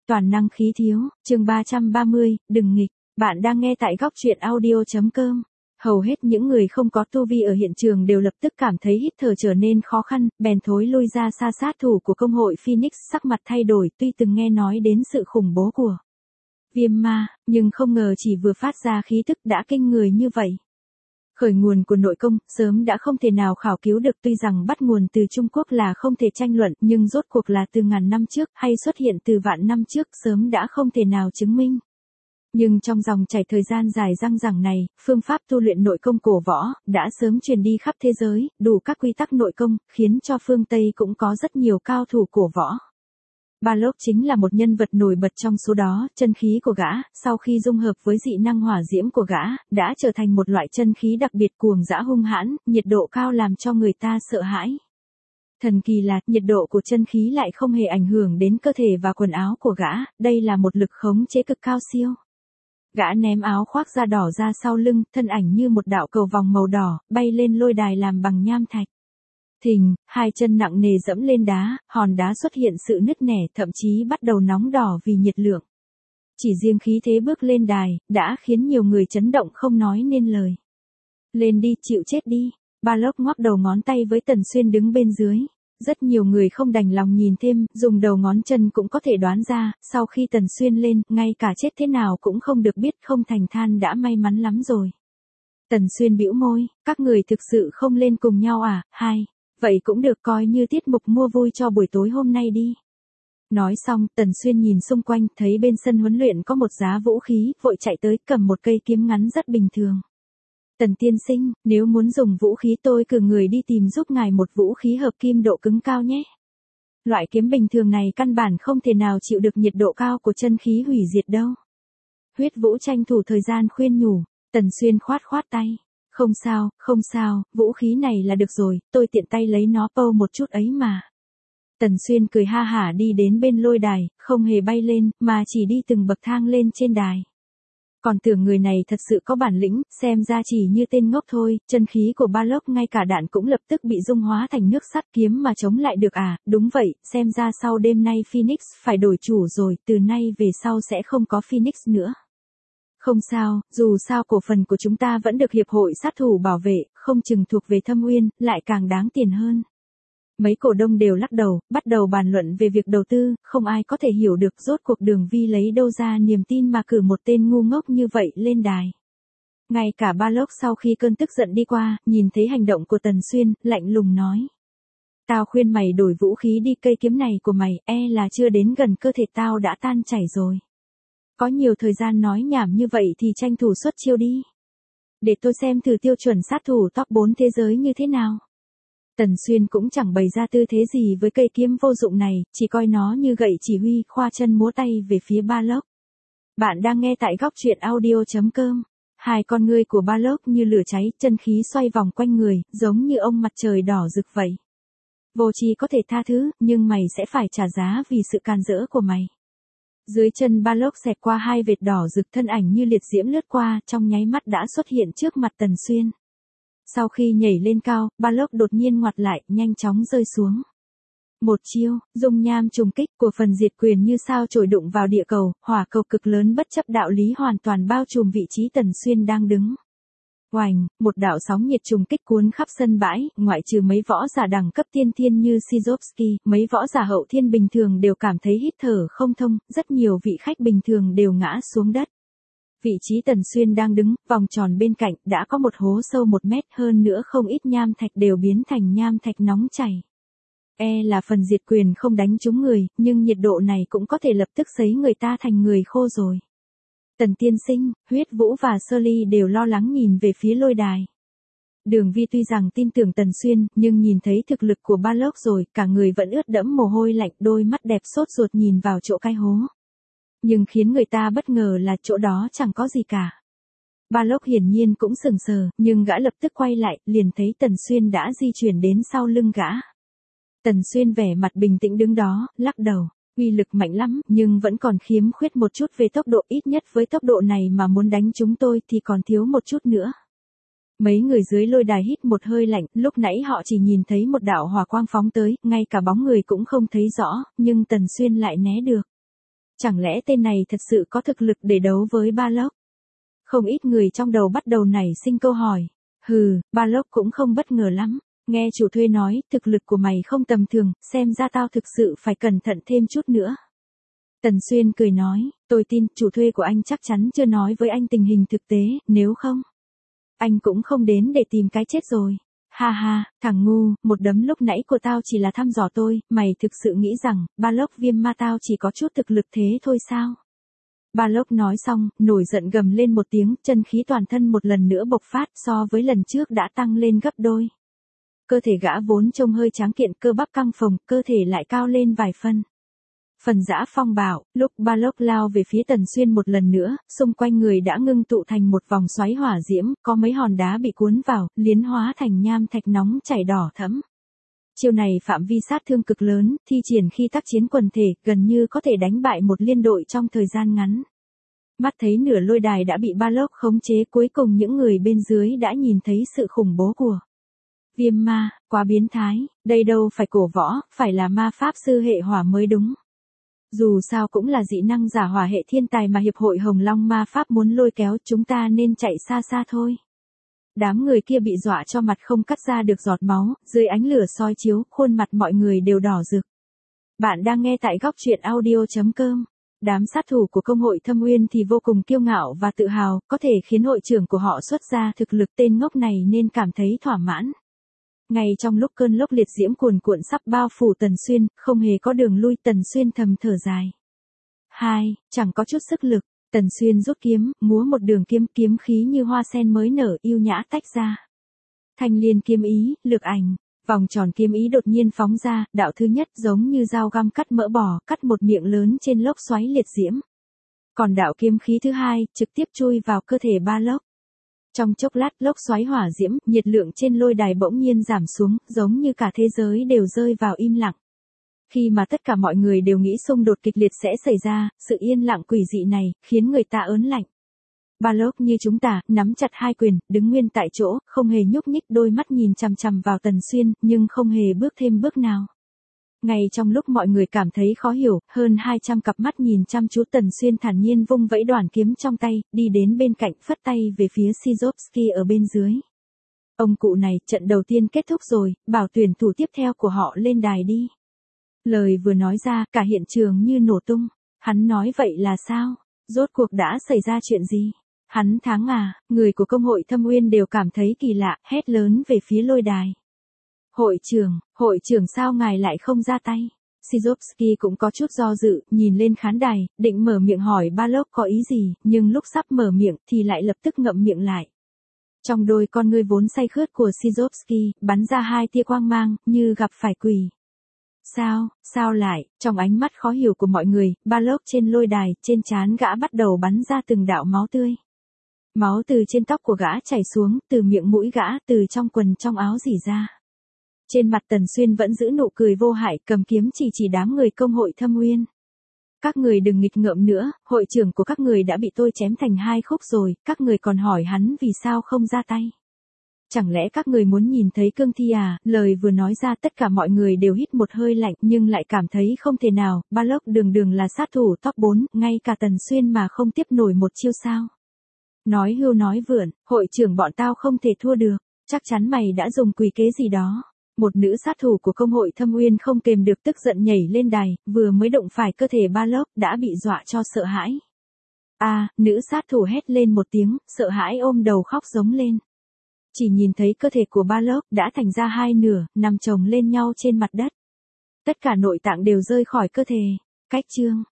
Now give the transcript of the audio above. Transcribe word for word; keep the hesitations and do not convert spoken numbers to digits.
toàn năng khí thiếu, chương ba trăm ba mươi, đừng nghịch, bạn đang nghe tại góc truyện audio.com. Hầu hết những người không có tu vi ở hiện trường đều lập tức cảm thấy hít thở trở nên khó khăn, bèn thối lui ra xa sát thủ của công hội Phoenix sắc mặt thay đổi tuy từng nghe nói đến sự khủng bố của viêm ma, nhưng không ngờ chỉ vừa phát ra khí tức đã kinh người như vậy. Khởi nguồn của nội công, sớm đã không thể nào khảo cứu được tuy rằng bắt nguồn từ Trung Quốc là không thể tranh luận nhưng rốt cuộc là từ ngàn năm trước hay xuất hiện từ vạn năm trước sớm đã không thể nào chứng minh. Nhưng trong dòng chảy thời gian dài dằng dẳng này, phương pháp tu luyện nội công cổ võ đã sớm truyền đi khắp thế giới, đủ các quy tắc nội công, khiến cho phương Tây cũng có rất nhiều cao thủ cổ võ. Balrog chính là một nhân vật nổi bật trong số đó, chân khí của gã, sau khi dung hợp với dị năng hỏa diễm của gã, đã trở thành một loại chân khí đặc biệt cuồng dã hung hãn, nhiệt độ cao làm cho người ta sợ hãi. Thần kỳ là, nhiệt độ của chân khí lại không hề ảnh hưởng đến cơ thể và quần áo của gã, đây là một lực khống chế cực cao siêu. Gã ném áo khoác da đỏ ra sau lưng, thân ảnh như một đạo cầu vòng màu đỏ, bay lên lôi đài làm bằng nham thạch. Thình, hai chân nặng nề dẫm lên đá, hòn đá xuất hiện sự nứt nẻ, thậm chí bắt đầu nóng đỏ vì nhiệt lượng. Chỉ riêng khí thế bước lên đài, đã khiến nhiều người chấn động không nói nên lời. Lên đi, chịu chết đi. Balrog ngoắc đầu ngón tay với Tần Xuyên đứng bên dưới. Rất nhiều người không đành lòng nhìn thêm, dùng đầu ngón chân cũng có thể đoán ra, sau khi Tần Xuyên lên, ngay cả chết thế nào cũng không được biết, không thành than đã may mắn lắm rồi. Tần Xuyên bĩu môi, các người thực sự không lên cùng nhau à, hai. Vậy cũng được coi như tiết mục mua vui cho buổi tối hôm nay đi. Nói xong, Tần Xuyên nhìn xung quanh, thấy bên sân huấn luyện có một giá vũ khí, vội chạy tới cầm một cây kiếm ngắn rất bình thường. Tần tiên sinh, nếu muốn dùng vũ khí tôi cử người đi tìm giúp ngài một vũ khí hợp kim độ cứng cao nhé. Loại kiếm bình thường này căn bản không thể nào chịu được nhiệt độ cao của chân khí hủy diệt đâu. Huyết Vũ tranh thủ thời gian khuyên nhủ, Tần Xuyên khoát khoát tay. Không sao, không sao, vũ khí này là được rồi, tôi tiện tay lấy nó pâu một chút ấy mà. Tần Xuyên cười ha hả đi đến bên lôi đài, không hề bay lên, mà chỉ đi từng bậc thang lên trên đài. Còn tưởng người này thật sự có bản lĩnh, xem ra chỉ như tên ngốc thôi, chân khí của Balrog ngay cả đạn cũng lập tức bị dung hóa thành nước sắt, kiếm mà chống lại được à, đúng vậy, xem ra sau đêm nay Phoenix phải đổi chủ rồi, từ nay về sau sẽ không có Phoenix nữa. Không sao, dù sao cổ phần của chúng ta vẫn được hiệp hội sát thủ bảo vệ, không chừng thuộc về Thâm Uyên, lại càng đáng tiền hơn. Mấy cổ đông đều lắc đầu, bắt đầu bàn luận về việc đầu tư, không ai có thể hiểu được rốt cuộc Đường Vi lấy đâu ra niềm tin mà cử một tên ngu ngốc như vậy lên đài. Ngay cả Balrog sau khi cơn tức giận đi qua, nhìn thấy hành động của Tần Xuyên, lạnh lùng nói. Tao khuyên mày đổi vũ khí đi, cây kiếm này của mày, e là chưa đến gần cơ thể tao đã tan chảy rồi. Có nhiều thời gian nói nhảm như vậy thì tranh thủ xuất chiêu đi. Để tôi xem thử tiêu chuẩn sát thủ top bốn thế giới như thế nào. Tần Xuyên cũng chẳng bày ra tư thế gì với cây kiếm vô dụng này, chỉ coi nó như gậy chỉ huy, khoa chân múa tay về phía Balrog. Bạn đang nghe tại góc truyện audio.com. Hai con ngươi của Balrog như lửa cháy, chân khí xoay vòng quanh người, giống như ông mặt trời đỏ rực vậy. Vô tri có thể tha thứ, nhưng mày sẽ phải trả giá vì sự can dỡ của mày. Dưới chân Balrog xẹt qua hai vệt đỏ rực, thân ảnh như liệt diễm lướt qua, trong nháy mắt đã xuất hiện trước mặt Tần Xuyên. Sau khi nhảy lên cao, Balrog đột nhiên ngoặt lại, nhanh chóng rơi xuống. Một chiêu, dung nham trùng kích của phần diệt quyền như sao chổi đụng vào địa cầu, hỏa cầu cực lớn bất chấp đạo lý hoàn toàn bao trùm vị trí Tần Xuyên đang đứng. Oành, một đạo sóng nhiệt trùng kích cuốn khắp sân bãi, ngoại trừ mấy võ giả đẳng cấp tiên thiên như Shizovsky, mấy võ giả hậu thiên bình thường đều cảm thấy hít thở không thông, rất nhiều vị khách bình thường đều ngã xuống đất. Vị trí Tần Xuyên đang đứng, vòng tròn bên cạnh, đã có một hố sâu một mét, hơn nữa không ít nham thạch đều biến thành nham thạch nóng chảy. E là phần diệt quyền không đánh trúng người, nhưng nhiệt độ này cũng có thể lập tức sấy người ta thành người khô rồi. Tần tiên sinh, Huyết Vũ và Sơ Ly đều lo lắng nhìn về phía lôi đài. Đường Vi tuy rằng tin tưởng Tần Xuyên, nhưng nhìn thấy thực lực của Balrog rồi, cả người vẫn ướt đẫm mồ hôi lạnh, đôi mắt đẹp sốt ruột nhìn vào chỗ cái hố. Nhưng khiến người ta bất ngờ là chỗ đó chẳng có gì cả. Balrog hiển nhiên cũng sững sờ, nhưng gã lập tức quay lại, liền thấy Tần Xuyên đã di chuyển đến sau lưng gã. Tần Xuyên vẻ mặt bình tĩnh đứng đó, lắc đầu. Uy lực mạnh lắm, nhưng vẫn còn khiếm khuyết một chút về tốc độ, ít nhất với tốc độ này mà muốn đánh chúng tôi thì còn thiếu một chút nữa. Mấy người dưới lôi đài hít một hơi lạnh, lúc nãy họ chỉ nhìn thấy một đạo hỏa quang phóng tới, ngay cả bóng người cũng không thấy rõ, nhưng Tần Xuyên lại né được. Chẳng lẽ tên này thật sự có thực lực để đấu với Balog? Không ít người trong đầu bắt đầu nảy sinh câu hỏi. Hừ, Balog cũng không bất ngờ lắm. Nghe chủ thuê nói, thực lực của mày không tầm thường, xem ra tao thực sự phải cẩn thận thêm chút nữa. Tần Xuyên cười nói, tôi tin chủ thuê của anh chắc chắn chưa nói với anh tình hình thực tế, nếu không, anh cũng không đến để tìm cái chết rồi. Ha ha, thằng ngu, một đấm lúc nãy của tao chỉ là thăm dò tôi, mày thực sự nghĩ rằng, Balog viêm ma tao chỉ có chút thực lực thế thôi sao? Balog nói xong, nổi giận gầm lên một tiếng, chân khí toàn thân một lần nữa bộc phát so với lần trước đã tăng lên gấp đôi. Cơ thể gã vốn trông hơi tráng kiện, cơ bắp căng phồng, cơ thể lại cao lên vài phân. Phần dã phong bạo, lúc Balog lao về phía Tần Xuyên một lần nữa, xung quanh người đã ngưng tụ thành một vòng xoáy hỏa diễm, có mấy hòn đá bị cuốn vào, liến hóa thành nham thạch nóng chảy đỏ thẫm. Chiêu này phạm vi sát thương cực lớn, thi triển khi tác chiến quần thể, gần như có thể đánh bại một liên đội trong thời gian ngắn. Mắt thấy nửa lôi đài đã bị Balog khống chế, cuối cùng những người bên dưới đã nhìn thấy sự khủng bố của viêm ma, quá biến thái, đây đâu phải cổ võ, phải là ma pháp sư hệ hỏa mới đúng. Dù sao cũng là dị năng giả hỏa hệ thiên tài mà Hiệp hội Hồng Long ma pháp muốn lôi kéo, chúng ta nên chạy xa xa thôi. Đám người kia bị dọa cho mặt không cắt ra được giọt máu, dưới ánh lửa soi chiếu, khuôn mặt mọi người đều đỏ rực. Bạn đang nghe tại góc truyện audio chấm com. Đám sát thủ của công hội Thâm Uyên thì vô cùng kiêu ngạo và tự hào, có thể khiến hội trưởng của họ xuất ra thực lực, tên ngốc này nên cảm thấy thỏa mãn. Ngay trong lúc cơn lốc liệt diễm cuồn cuộn sắp bao phủ Tần Xuyên, không hề có đường lui, Tần Xuyên thầm thở dài. Hai, chẳng có chút sức lực, Tần Xuyên rút kiếm, múa một đường kiếm, kiếm khí như hoa sen mới nở, yêu nhã tách ra. Thanh liên kiếm ý, lực ảnh, vòng tròn kiếm ý đột nhiên phóng ra, đạo thứ nhất giống như dao găm cắt mỡ bò, cắt một miệng lớn trên lốc xoáy liệt diễm. Còn đạo kiếm khí thứ hai, trực tiếp chui vào cơ thể Balog. Trong chốc lát, lốc xoáy hỏa diễm, nhiệt lượng trên lôi đài bỗng nhiên giảm xuống, giống như cả thế giới đều rơi vào im lặng. Khi mà tất cả mọi người đều nghĩ xung đột kịch liệt sẽ xảy ra, sự yên lặng quỷ dị này, khiến người ta ớn lạnh. Balog như chúng ta, nắm chặt hai quyền, đứng nguyên tại chỗ, không hề nhúc nhích, đôi mắt nhìn chằm chằm vào Tần Xuyên, nhưng không hề bước thêm bước nào. Ngay trong lúc mọi người cảm thấy khó hiểu, hơn hai trăm cặp mắt nhìn chăm chú, Tần Xuyên thản nhiên vung vẫy đoàn kiếm trong tay, đi đến bên cạnh, phất tay về phía Szyzovsky ở bên dưới. Ông cụ này, trận đầu tiên kết thúc rồi, bảo tuyển thủ tiếp theo của họ lên đài đi. Lời vừa nói ra, cả hiện trường như nổ tung. Hắn nói vậy là sao? Rốt cuộc đã xảy ra chuyện gì? Hắn thắng à? Người của công hội Thâm Uyên đều cảm thấy kỳ lạ, hét lớn về phía lôi đài. Hội trưởng, hội trưởng sao ngài lại không ra tay? Szyzovsky cũng có chút do dự, nhìn lên khán đài, định mở miệng hỏi Balog có ý gì, nhưng lúc sắp mở miệng thì lại lập tức ngậm miệng lại. Trong đôi con ngươi vốn say khướt của Szyzovsky, bắn ra hai tia quang mang, như gặp phải quỷ. Sao, sao lại, trong ánh mắt khó hiểu của mọi người, Balog trên lôi đài, trên trán gã bắt đầu bắn ra từng đạo máu tươi. Máu từ trên tóc của gã chảy xuống, từ miệng mũi gã, từ trong quần trong áo rỉ ra. Trên mặt Tần Xuyên vẫn giữ nụ cười vô hại, cầm kiếm chỉ chỉ đám người công hội Thâm Uyên. Các người đừng nghịch ngợm nữa, hội trưởng của các người đã bị tôi chém thành hai khúc rồi, các người còn hỏi hắn vì sao không ra tay. Chẳng lẽ các người muốn nhìn thấy cương thi à? Lời vừa nói ra tất cả mọi người đều hít một hơi lạnh, nhưng lại cảm thấy không thể nào, Balog đường đường là sát thủ top bốn, ngay cả Tần Xuyên mà không tiếp nổi một chiêu sao. Nói hưu nói vượn, hội trưởng bọn tao không thể thua được, chắc chắn mày đã dùng quỷ kế gì đó. Một nữ sát thủ của công hội Thâm Uyên không kềm được tức giận nhảy lên đài, vừa mới động phải cơ thể Balog đã bị dọa cho sợ hãi. A, à, nữ sát thủ hét lên một tiếng, sợ hãi ôm đầu khóc giống lên. Chỉ nhìn thấy cơ thể của Balog đã thành ra hai nửa, nằm chồng lên nhau trên mặt đất. Tất cả nội tạng đều rơi khỏi cơ thể. Cách chương